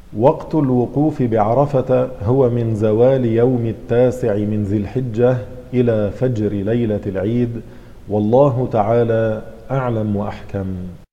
وقت الوقوف بعرفة هو من زوال يوم 9 من ذي الحجة إلى فجر ليلة العيد، والله تعالى أعلم وأحكم.